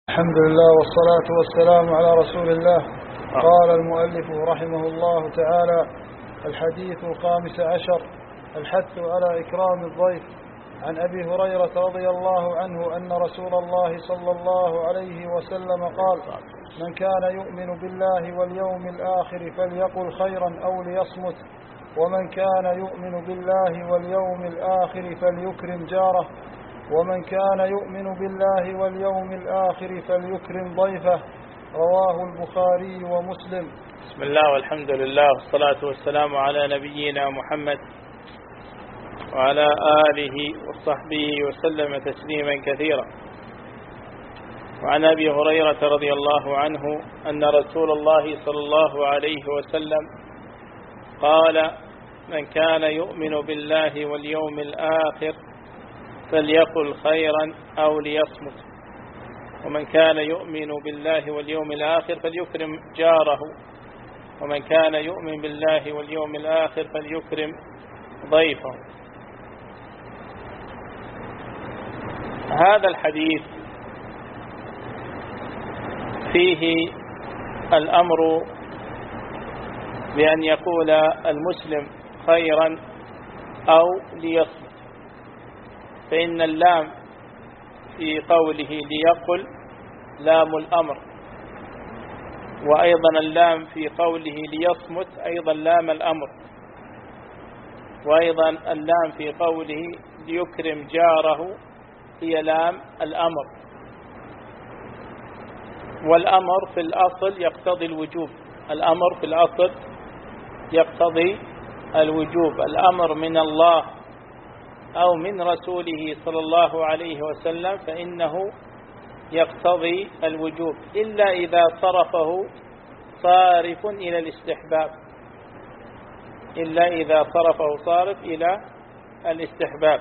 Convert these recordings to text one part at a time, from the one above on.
الحمد لله والصلاة والسلام على رسول الله. قال المؤلف رحمه الله تعالى: الحديث الخامس عشر: الحث على إكرام الضيف. عن أبي هريرة رضي الله عنه أن رسول الله صلى الله عليه وسلم قال: من كان يؤمن بالله واليوم الآخر فليقل خيرا أو ليصمت، ومن كان يؤمن بالله واليوم الآخر فليكرم جاره، ومن كان يؤمن بالله واليوم الآخر فليكرم ضيفه. رواه البخاري ومسلم. بسم الله والحمد لله والصلاة والسلام على نبينا محمد وعلى آله وصحبه وسلم تسليما كثيرا. وعن أبي هريرة رضي الله عنه أن رسول الله صلى الله عليه وسلم قال: من كان يؤمن بالله واليوم الآخر فليقل خيرا أو ليصمت، ومن كان يؤمن بالله واليوم الآخر فليكرم جاره، ومن كان يؤمن بالله واليوم الآخر فليكرم ضيفه. هذا الحديث فيه الأمر بأن يقول المسلم خيرا أو ليصمت، فإن اللام في قوله ليقل لام الأمر، وأيضا اللام في قوله ليصمت أيضا لام الأمر، وأيضا اللام في قوله ليكرم جاره هي لام الأمر. والأمر في الأصل يقتضي الوجوب، الأمر في الأصل يقتضي الوجوب، الأمر من الله أو من رسوله صلى الله عليه وسلم فإنه يقتضي الوجوب، إلا إذا صرفه صارف إلى الاستحباب، إلا إذا صرفه صارف إلى الاستحباب.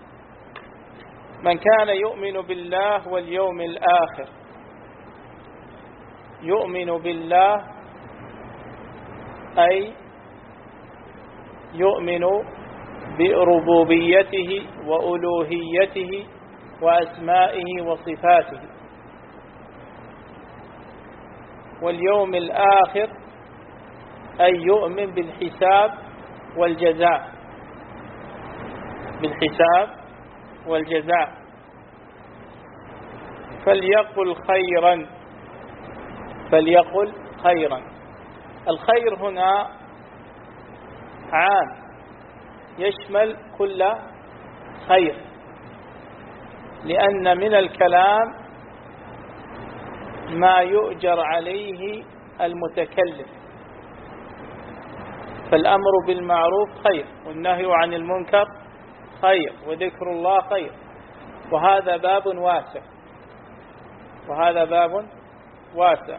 من كان يؤمن بالله واليوم الآخر، يؤمن بالله أي يؤمن بربوبيته وألوهيته وأسمائه وصفاته، واليوم الآخر أي يؤمن بالحساب والجزاء، بالحساب والجزاء. فليقل خيرا، فليقل خيرا. الخير هنا عام يشمل كل خير، لأن من الكلام ما يؤجر عليه المتكلم، فالأمر بالمعروف خير، والنهي عن المنكر خير، وذكر الله خير، وهذا باب واسع، وهذا باب واسع.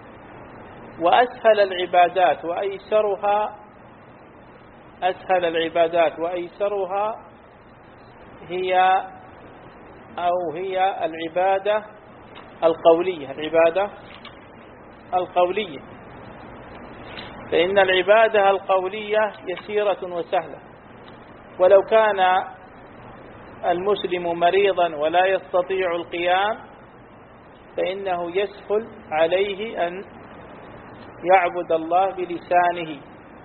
وأسهل العبادات وأيسرها، أسهل العبادات وأيسرها هي العبادة القولية، العبادة القولية، فإن العبادة القولية يسيرة وسهلة، ولو كان المسلم مريضا ولا يستطيع القيام فإنه يسهل عليه أن يعبد الله بلسانه.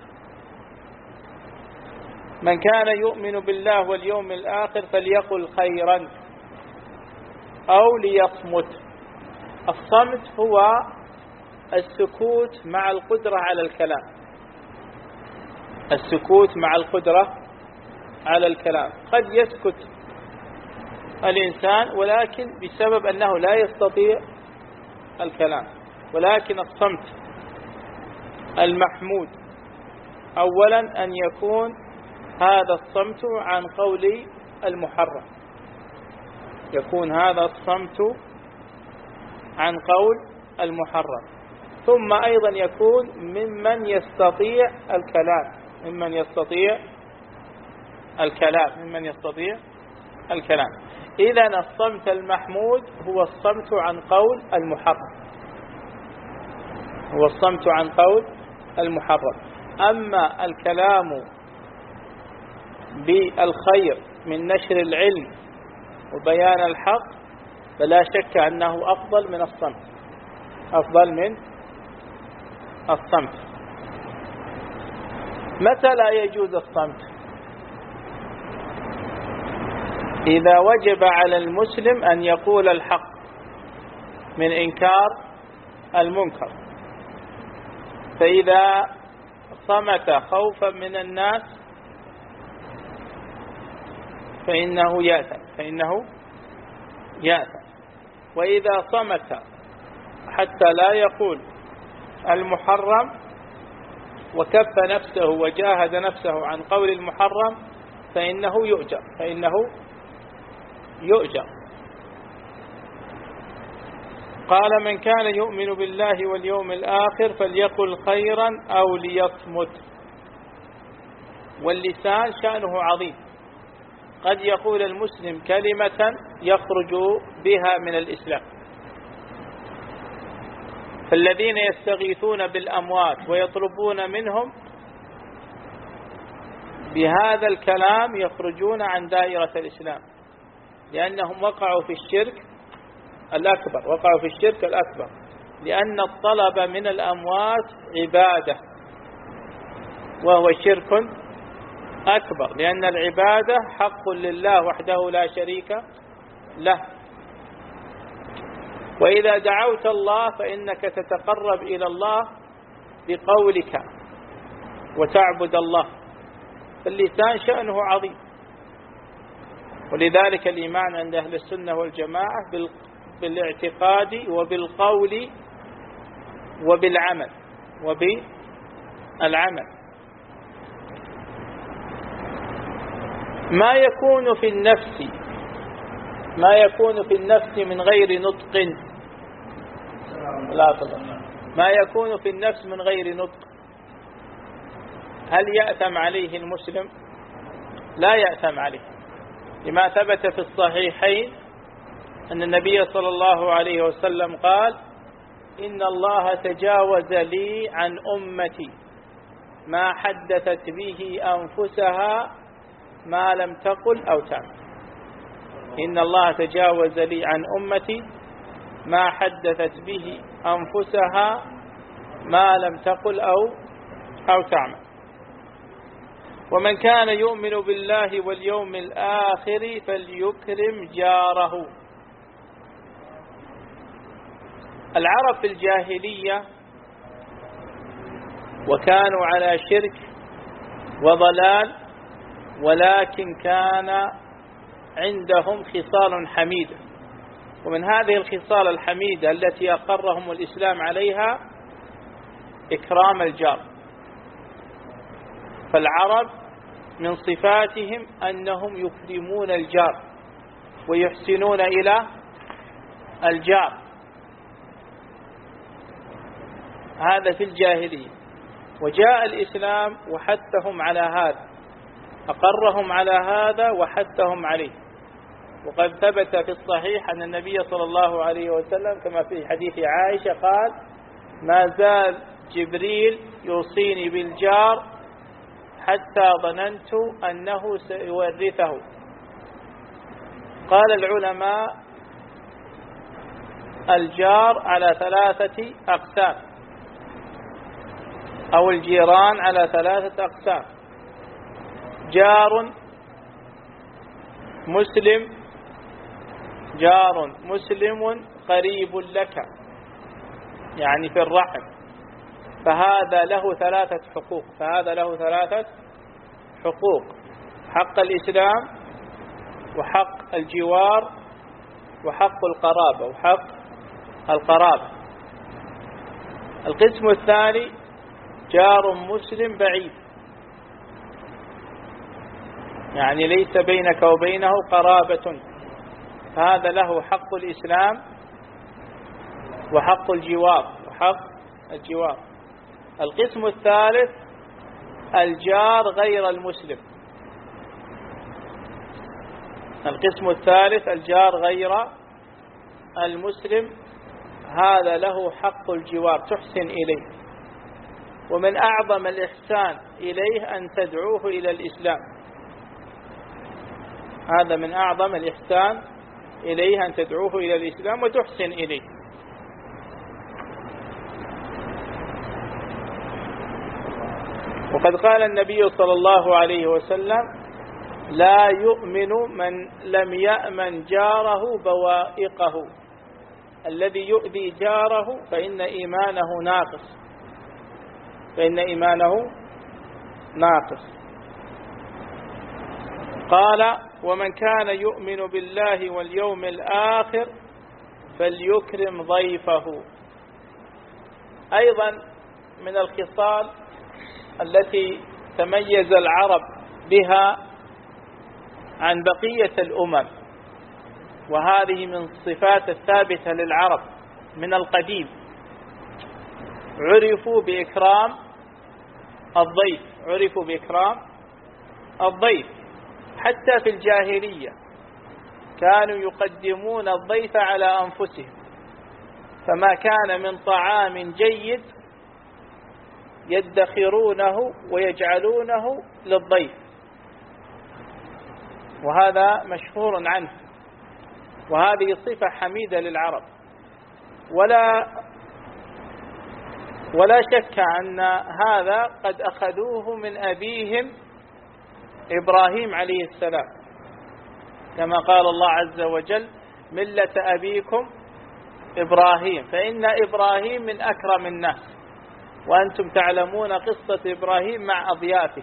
من كان يؤمن بالله واليوم الآخر فليقل خيرا أو ليصمت. الصمت هو السكوت مع القدرة على الكلام، السكوت مع القدرة على الكلام. قد يسكت الإنسان ولكن بسبب أنه لا يستطيع الكلام، ولكن الصمت المحمود أولا أن يكون هذا الصمت عن قول المحرم، يكون هذا الصمت عن قول المحرم، ثم أيضا يكون ممن يستطيع الكلام، ممن يستطيع الكلام، ممن يستطيع الكلام. إذن الصمت المحمود هو الصمت عن قول المحرم، هو الصمت عن قول المحرم. أما الكلام بالخير من نشر العلم وبيان الحق فلا شك أنه أفضل من الصمت، أفضل من الصمت. متى لا يجوز الصمت؟ إذا وجب على المسلم أن يقول الحق من إنكار المنكر، فإذا صمت خوفا من الناس فإنه يأثم، وإذا صمت حتى لا يقول المحرم وكف نفسه وجاهد نفسه عن قول المحرم فإنه يؤجر. قال: من كان يؤمن بالله واليوم الآخر فليقل خيرا أو ليصمت. واللسان شأنه عظيم، قد يقول المسلم كلمة يخرج بها من الإسلام. فالذين يستغيثون بالأموات ويطلبون منهم بهذا الكلام يخرجون عن دائرة الإسلام، لأنهم وقعوا في الشرك الأكبر، لأن الطلب من الأموات عبادة وهو شرك أكبر، لأن العبادة حق لله وحده لا شريك له. وإذا دعوت الله فإنك تتقرب إلى الله بقولك وتعبد الله، فاللسان شأنه عظيم. ولذلك الإيمان عند أهل السنة والجماعة بالاعتقاد وبالقول وبالعمل ما يكون في النفس من غير نطق، ما يكون في النفس من غير نطق، هل يأثم عليه المسلم؟ لا يأثم عليه، لما ثبت في الصحيحين أن النبي صلى الله عليه وسلم قال: إن الله تجاوز لي عن أمتي ما حدثت به أنفسها ما لم تقل أو تعمل. إن الله تجاوز لي عن أمتي ما حدثت به أنفسها ما لم تقل أو تعمل. ومن كان يؤمن بالله واليوم الآخر فليكرم جاره. العرب في الجاهلية وكانوا على شرك وضلال، ولكن كان عندهم خصال حميدة، ومن هذه الخصال الحميدة التي أقرهم الإسلام عليها إكرام الجار. فالعرب من صفاتهم أنهم يكرمون الجار ويحسنون إلى الجار، هذا في الجاهلية. وجاء الإسلام وحثهم على هذا، أقرهم على هذا وحثهم عليه. وقد ثبت في الصحيح أن النبي صلى الله عليه وسلم كما في حديث عائشة قال: ما زال جبريل يوصيني بالجار حتى ظننت أنه سيورثه. قال العلماء: الجار على 3 أقسام، أو الجيران على 3 أقسام: جار مسلم قريب لك، يعني في الرحم، فهذا له 3 حقوق: حق الإسلام، وحق الجوار، وحق القرابة. القسم الثاني جار مسلم بعيد، يعني ليس بينك وبينه قرابة، هذا له حق الإسلام وحق الجوار. القسم الثالث الجار غير المسلم، هذا له حق الجوار، تحسن إليه. ومن أعظم الإحسان إليه أن تدعوه إلى الإسلام، هذا من أعظم الإحسان إليه، أن تدعوه إلى الإسلام وتحسن إليه. وقد قال النبي صلى الله عليه وسلم: لا يؤمن من لم يأمن جاره بوائقه. الذي يؤذي جاره فإن إيمانه ناقص، فإن إيمانه ناقص. قال: ومن كان يؤمن بالله واليوم الآخر فليكرم ضيفه. أيضا من الخصال التي تميز العرب بها عن بقية الأمم، وهذه من الصفات الثابتة للعرب من القديم، عرفوا بإكرام الضيف، عرفوا بإكرام الضيف. حتى في الجاهلية كانوا يقدمون الضيف على أنفسهم، فما كان من طعام جيد يدخرونه ويجعلونه للضيف، وهذا مشهور عنه، وهذه صفة حميدة للعرب. ولا شك أن هذا قد أخذوه من أبيهم إبراهيم عليه السلام، كما قال الله عز وجل: ملة أبيكم إبراهيم، فإن إبراهيم من أكرم الناس، وأنتم تعلمون قصة إبراهيم مع أضيافه،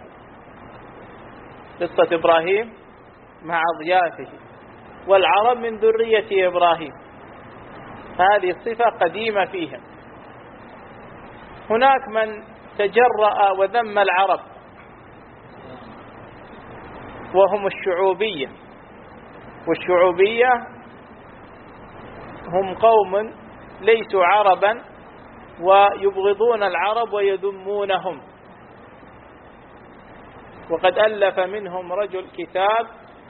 قصة إبراهيم مع أضيافه، والعرب من ذرية إبراهيم، هذه الصفة قديمة فيهم. هناك من تجرأ وذم العرب وهم الشعوبية، والشعوبية هم قوم ليسوا عربا ويبغضون العرب ويذمونهم، وقد ألف منهم رجل كتاب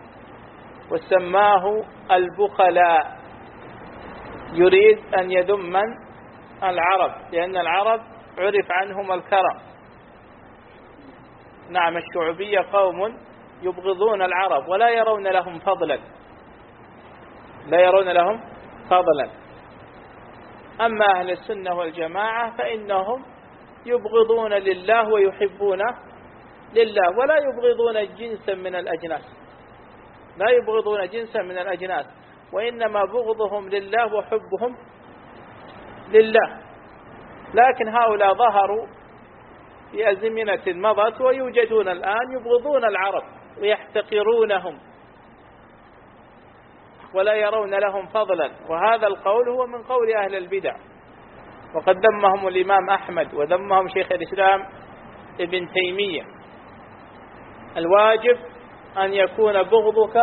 وسماه البخلاء، يريد أن يذم العرب، لأن العرب عرف عنهم الكرم. نعم، الشعوبية قوم يبغضون العرب ولا يرون لهم فضلا، لا يرون لهم فضلا. أما أهل السنة والجماعة فإنهم يبغضون لله ويحبون لله، ولا يبغضون جنسا من الأجناس، لا يبغضون جنسا من الأجناس، وإنما بغضهم لله وحبهم لله. لكن هؤلاء ظهروا في أزمنة مضت ويوجدون الآن يبغضون العرب ويحتقرونهم ولا يرون لهم فضلا، وهذا القول هو من قول أهل البدع، وقد ذمهم الإمام أحمد وذمهم شيخ الإسلام ابن تيمية. الواجب أن يكون بغضك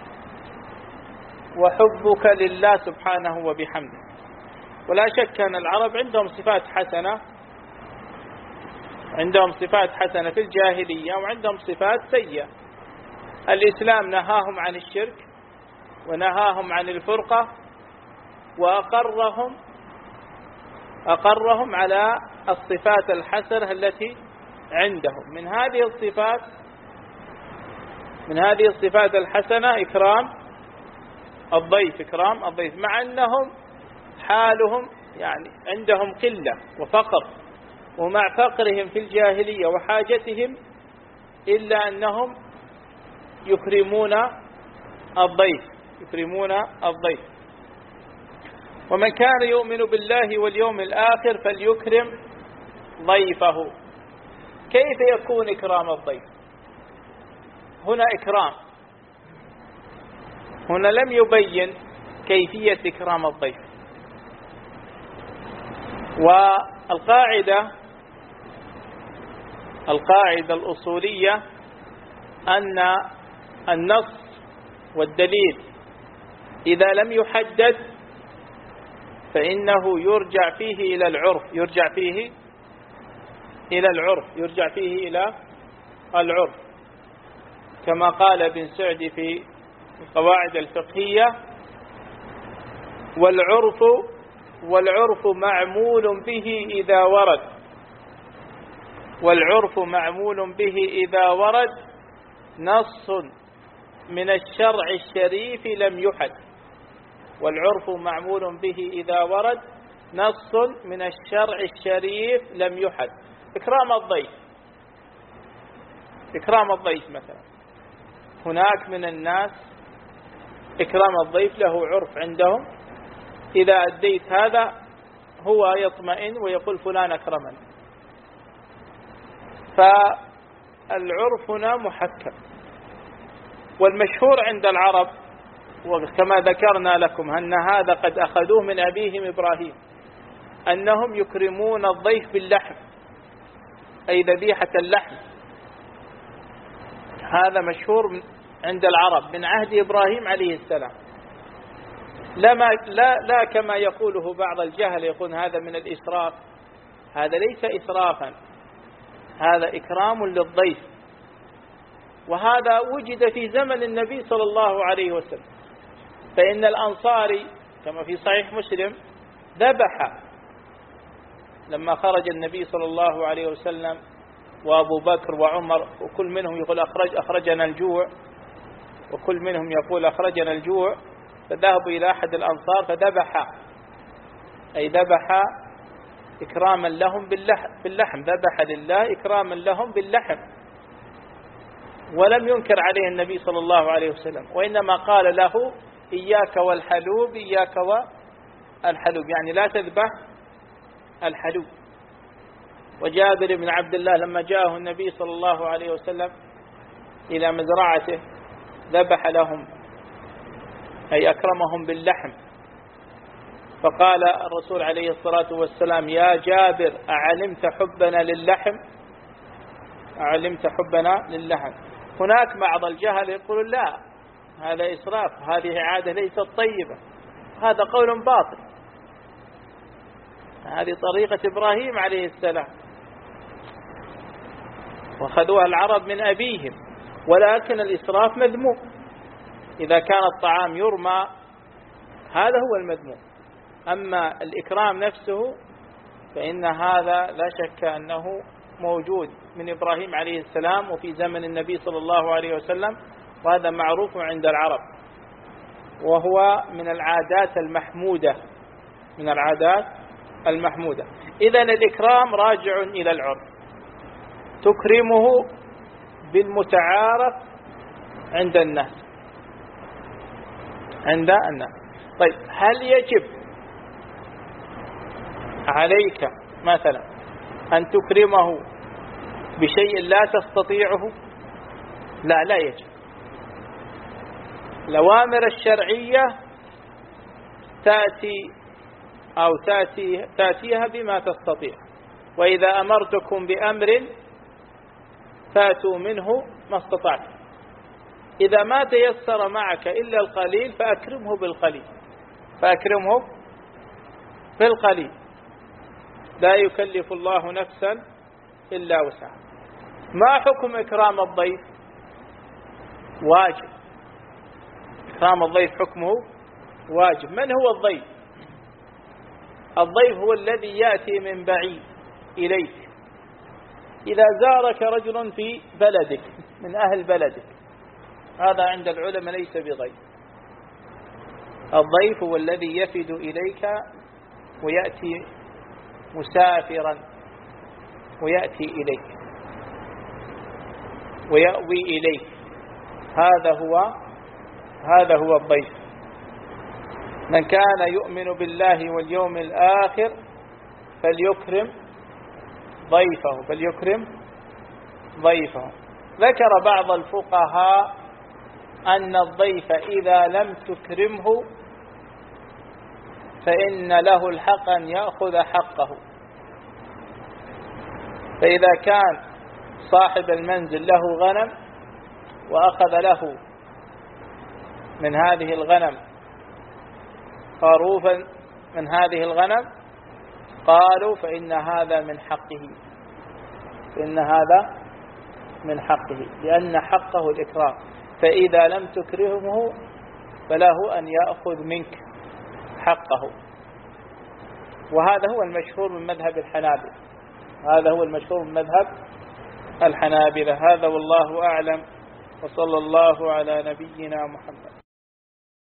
وحبك لله سبحانه وبحمده. ولا شك أن العرب عندهم صفات حسنة، عندهم صفات حسنة في الجاهلية، وعندهم صفات سيئة. الإسلام نهاهم عن الشرك ونهاهم عن الفرقة، وأقرهم على الصفات الحسنة التي عندهم. من هذه الصفات الحسنة إكرام الضيف، إكرام الضيف، مع أنهم حالهم يعني عندهم قلة وفقر، ومع فقرهم في الجاهلية وحاجتهم إلا أنهم يكرمون الضيف. ومن كان يؤمن بالله واليوم الآخر فليكرم ضيفه. كيف يكون إكرام الضيف؟ هنا إكرام، هنا لم يبين كيفية إكرام الضيف. والقاعدة الأصولية أن النص والدليل إذا لم يحدد فإنه يرجع فيه إلى العرف، كما قال ابن سعدي في القواعد الفقهية: والعرف معمول به إذا ورد، والعرف معمول به إذا ورد نص من الشرع الشريف لم يحد. والعرف معمول به إذا ورد نص من الشرع الشريف لم يحد. إكرام الضيف مثلا، هناك من الناس إكرام الضيف له عرف عندهم، إذا أديت هذا هو يطمئن ويقول فلان أكرمني، فالعرف هنا محكم. والمشهور عند العرب وكما ذكرنا لكم أن هذا قد أخذوه من أبيهم إبراهيم، أنهم يكرمون الضيف باللحم، أي ذبيحة اللحم. هذا مشهور عند العرب من عهد إبراهيم عليه السلام، لا كما يقوله بعض الجهل، يقول هذا من الإسراف. هذا ليس إسرافا، هذا إكرام للضيف. وهذا وجد في زمن النبي صلى الله عليه وسلم، فإن الأنصاري كما في صحيح مسلم ذبح لما خرج النبي صلى الله عليه وسلم وأبو بكر وعمر، وكل منهم يقول أخرجنا الجوع، وكل منهم يقول أخرجنا الجوع، فذهبوا إلى أحد الأنصار فذبح، أي ذبح إكراما لهم باللحم، ذبح لله إكراما لهم باللحم، ولم ينكر عليه النبي صلى الله عليه وسلم، وإنما قال له إياك والحلوب، إياك والحلوب، يعني لا تذبح الحلوب. وجابر بن عبد الله لما جاءه النبي صلى الله عليه وسلم إلى مزرعته ذبح لهم، أي أكرمهم باللحم، فقال الرسول عليه الصلاة والسلام يا جابر أعلمت حبنا للحم؟ أعلمت حبنا للحم. هناك بعض الجهل يقول لا، هذا إسراف، هذه عادة ليست طيبة، هذا قول باطل، هذه طريقة إبراهيم عليه السلام وخذوها العرب من أبيهم، ولكن الإسراف مذموم. إذا كان الطعام يرمى هذا هو المذموم، أما الإكرام نفسه فإن هذا لا شك أنه موجود من إبراهيم عليه السلام وفي زمن النبي صلى الله عليه وسلم، وهذا معروف عند العرب، وهو من العادات المحمودة، من العادات المحمودة. إذن الإكرام راجع إلى العرف، تكرمه بالمتعارف عند الناس، عند الناس. طيب هل يجب عليك مثلا أن تكرمه بشيء لا تستطيعه؟ لا يجب. الأوامر الشرعية تأتيها بما تستطيع، وإذا أمرتكم بأمر فاتوا منه ما استطعت. إذا ما تيسر معك إلا القليل فأكرمه بالقليل، فأكرمه بالقليل، لا يكلف الله نفسا إلا وسعها. ما حكم إكرام الضيف؟ واجب. إكرام الضيف حكمه واجب. من هو الضيف؟ الضيف هو الذي يأتي من بعيد إليك. إذا زارك رجل في بلدك من أهل بلدك، هذا عند العلماء ليس بضيف. الضيف هو الذي يفد إليك ويأتي مسافرا ويأتي إليك ويأوي إليك، هذا هو الضيف. من كان يؤمن بالله واليوم الآخر فليكرم ضيفه. ذكر بعض الفقهاء أن الضيف إذا لم تكرمه فإن له الحق أن يأخذ حقه. فإذا كان صاحب المنزل له غنم وأخذ له من هذه الغنم خروفا من هذه الغنم، قالوا فإن هذا من حقه، لأن حقه الإكرام. فإذا لم تكرمه فله أن يأخذ منك حقه. وهذا هو المشهور من مذهب الحنابلة، هذا والله أعلم، وصلى الله على نبينا محمد.